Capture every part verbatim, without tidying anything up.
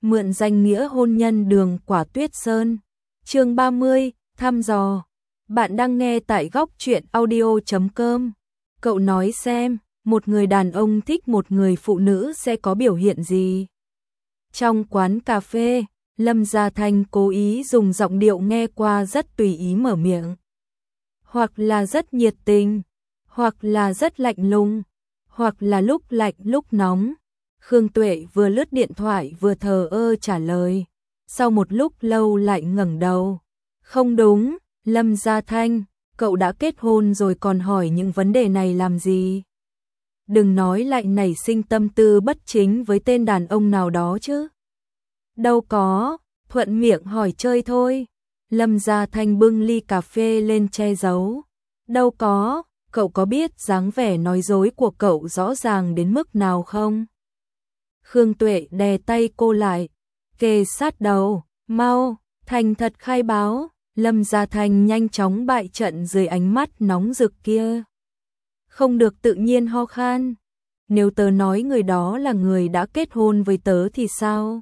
mượn danh nghĩa hôn nhân Đường Quả Tuyết Sơn. Chương ba mươi, thăm dò. Bạn đang nghe tại góc truyện audio chấm com. Cậu nói xem, một người đàn ông thích một người phụ nữ sẽ có biểu hiện gì? Trong quán cà phê, Lâm Gia Thanh cố ý dùng giọng điệu nghe qua rất tùy ý mở miệng. Hoặc là rất nhiệt tình, hoặc là rất lạnh lùng, hoặc là lúc lạnh lúc nóng. Khương Tuệ vừa lướt điện thoại vừa thờ ơ trả lời. Sau một lúc lâu lại ngẩng đầu. Không đúng, Lâm Gia Thanh, cậu đã kết hôn rồi còn hỏi những vấn đề này làm gì? Đừng nói lại nảy sinh tâm tư bất chính với tên đàn ông nào đó chứ. Đâu có, thuận miệng hỏi chơi thôi. Lâm Gia Thanh bưng ly cà phê lên che giấu. Đâu có, cậu có biết dáng vẻ nói dối của cậu rõ ràng đến mức nào không? Khương Tuệ đè tay cô lại, kề sát đầu, mau, thành thật khai báo. Lâm Gia Thanh nhanh chóng bại trận dưới ánh mắt nóng rực kia. Không được tự nhiên ho khan. Nếu tớ nói người đó là người đã kết hôn với tớ thì sao?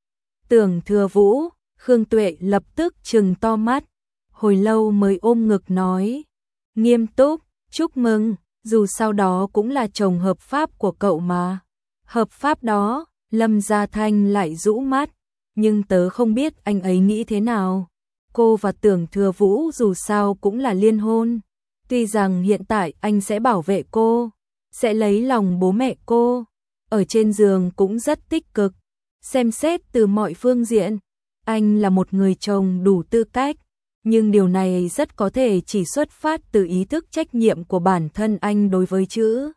Tưởng Thừa Vũ, Khương Tuệ lập tức trừng to mắt, hồi lâu mới ôm ngực nói. Nghiêm túc, chúc mừng, dù sau đó cũng là chồng hợp pháp của cậu mà. Hợp pháp đó, Lâm Gia Thanh lại rũ mắt, nhưng tớ không biết anh ấy nghĩ thế nào. Cô và Tưởng Thừa Vũ dù sao cũng là liên hôn. Tuy rằng hiện tại anh sẽ bảo vệ cô, sẽ lấy lòng bố mẹ cô, ở trên giường cũng rất tích cực. Xem xét từ mọi phương diện, anh là một người chồng đủ tư cách, nhưng điều này rất có thể chỉ xuất phát từ ý thức trách nhiệm của bản thân anh đối với chữ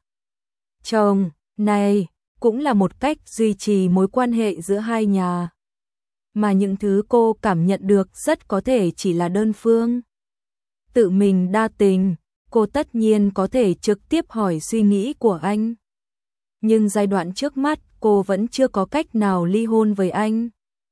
chồng này, cũng là một cách duy trì mối quan hệ giữa hai nhà. Mà những thứ cô cảm nhận được rất có thể chỉ là đơn phương. Tự mình đa tình, cô tất nhiên có thể trực tiếp hỏi suy nghĩ của anh. Nhưng giai đoạn trước mắt cô vẫn chưa có cách nào ly hôn với anh.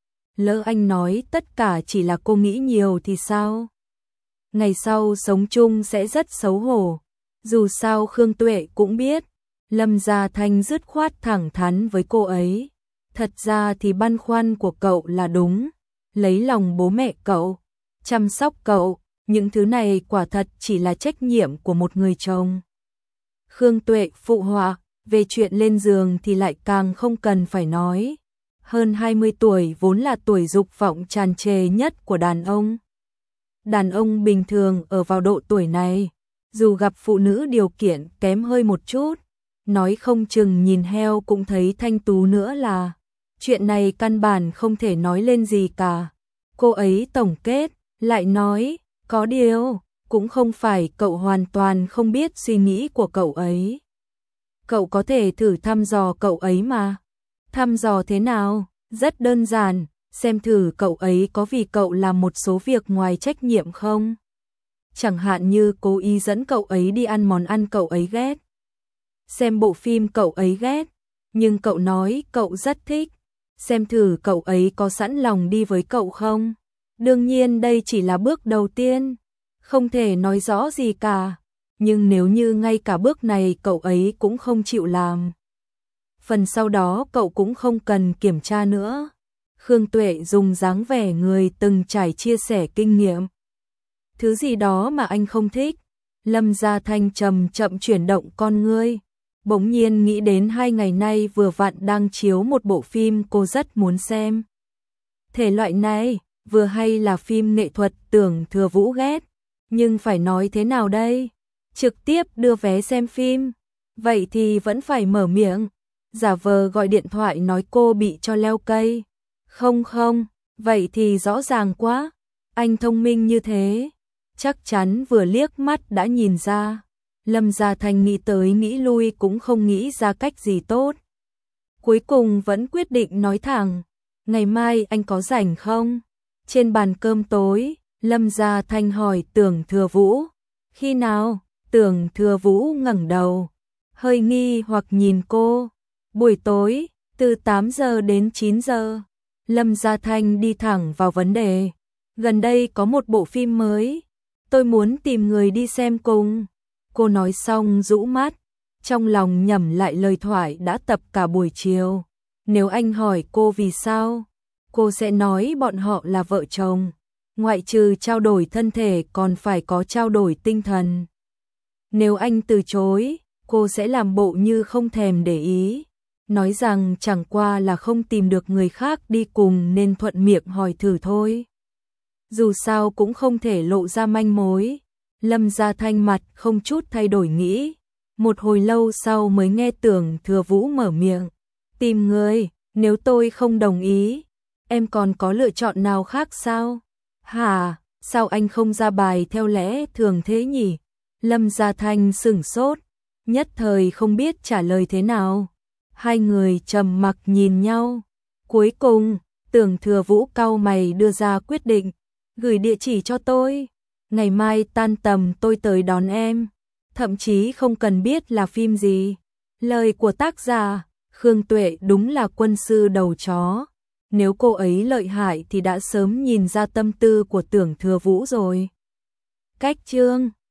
Lỡ anh nói tất cả chỉ là cô nghĩ nhiều thì sao? Ngày sau sống chung sẽ rất xấu hổ. Dù sao Khương Tuệ cũng biết, Lâm Gia Thanh dứt khoát thẳng thắn với cô ấy. Thật ra thì băn khoăn của cậu là đúng. Lấy lòng bố mẹ cậu, chăm sóc cậu, những thứ này quả thật chỉ là trách nhiệm của một người chồng. Khương Tuệ phụ họa, về chuyện lên giường thì lại càng không cần phải nói. Hơn hai mươi tuổi vốn là tuổi dục vọng tràn trề nhất của đàn ông. Đàn ông bình thường ở vào độ tuổi này, dù gặp phụ nữ điều kiện kém hơi một chút, nói không chừng nhìn heo cũng thấy thanh tú nữa là. Chuyện này căn bản không thể nói lên gì cả. Cô ấy tổng kết, lại nói, có điều, cũng không phải cậu hoàn toàn không biết suy nghĩ của cậu ấy. Cậu có thể thử thăm dò cậu ấy mà. Thăm dò thế nào? Rất đơn giản, xem thử cậu ấy có vì cậu làm một số việc ngoài trách nhiệm không? Chẳng hạn như cố ý dẫn cậu ấy đi ăn món ăn cậu ấy ghét. Xem bộ phim cậu ấy ghét, nhưng cậu nói cậu rất thích. Xem thử cậu ấy có sẵn lòng đi với cậu không? Đương nhiên đây chỉ là bước đầu tiên, không thể nói rõ gì cả. Nhưng nếu như ngay cả bước này cậu ấy cũng không chịu làm, phần sau đó cậu cũng không cần kiểm tra nữa. Khương Tuệ dùng dáng vẻ người từng trải chia sẻ kinh nghiệm. Thứ gì đó mà anh không thích? Lâm Gia Thanh chậm chậm chuyển động con ngươi. Bỗng nhiên nghĩ đến hai ngày nay vừa vặn đang chiếu một bộ phim cô rất muốn xem. Thể loại này, vừa hay là phim nghệ thuật Tưởng Thừa Vũ ghét. Nhưng phải nói thế nào đây? Trực tiếp đưa vé xem phim. Vậy thì vẫn phải mở miệng. Giả vờ gọi điện thoại nói cô bị cho leo cây. Không không, vậy thì rõ ràng quá. Anh thông minh như thế, chắc chắn vừa liếc mắt đã nhìn ra. Lâm Gia Thanh nghĩ tới nghĩ lui cũng không nghĩ ra cách gì tốt. Cuối cùng vẫn quyết định nói thẳng, ngày mai anh có rảnh không? Trên bàn cơm tối, Lâm Gia Thanh hỏi Tưởng Thừa Vũ. Khi nào? Tưởng Thừa Vũ ngẩng đầu, hơi nghi hoặc nhìn cô. Buổi tối, từ tám giờ đến chín giờ. Lâm Gia Thanh đi thẳng vào vấn đề. Gần đây có một bộ phim mới, tôi muốn tìm người đi xem cùng. Cô nói xong rũ mắt, trong lòng nhẩm lại lời thoại đã tập cả buổi chiều. Nếu anh hỏi cô vì sao, cô sẽ nói bọn họ là vợ chồng. Ngoại trừ trao đổi thân thể còn phải có trao đổi tinh thần. Nếu anh từ chối, cô sẽ làm bộ như không thèm để ý, nói rằng chẳng qua là không tìm được người khác đi cùng nên thuận miệng hỏi thử thôi. Dù sao cũng không thể lộ ra manh mối. Lâm Gia Thanh mặt không chút thay đổi nghĩ. Một hồi lâu sau mới nghe Tưởng Thừa Vũ mở miệng. Tìm người, nếu tôi không đồng ý, em còn có lựa chọn nào khác sao? Hả, sao anh không ra bài theo lẽ thường thế nhỉ? Lâm Gia Thanh sửng sốt, nhất thời không biết trả lời thế nào. Hai người trầm mặc nhìn nhau. Cuối cùng, Tưởng Thừa Vũ cau mày đưa ra quyết định. Gửi địa chỉ cho tôi. Ngày mai tan tầm tôi tới đón em. Thậm chí không cần biết là phim gì. Lời của tác giả, Khương Tuệ đúng là quân sư đầu chó. Nếu cô ấy lợi hại thì đã sớm nhìn ra tâm tư của Tưởng Thừa Vũ rồi. Cách chương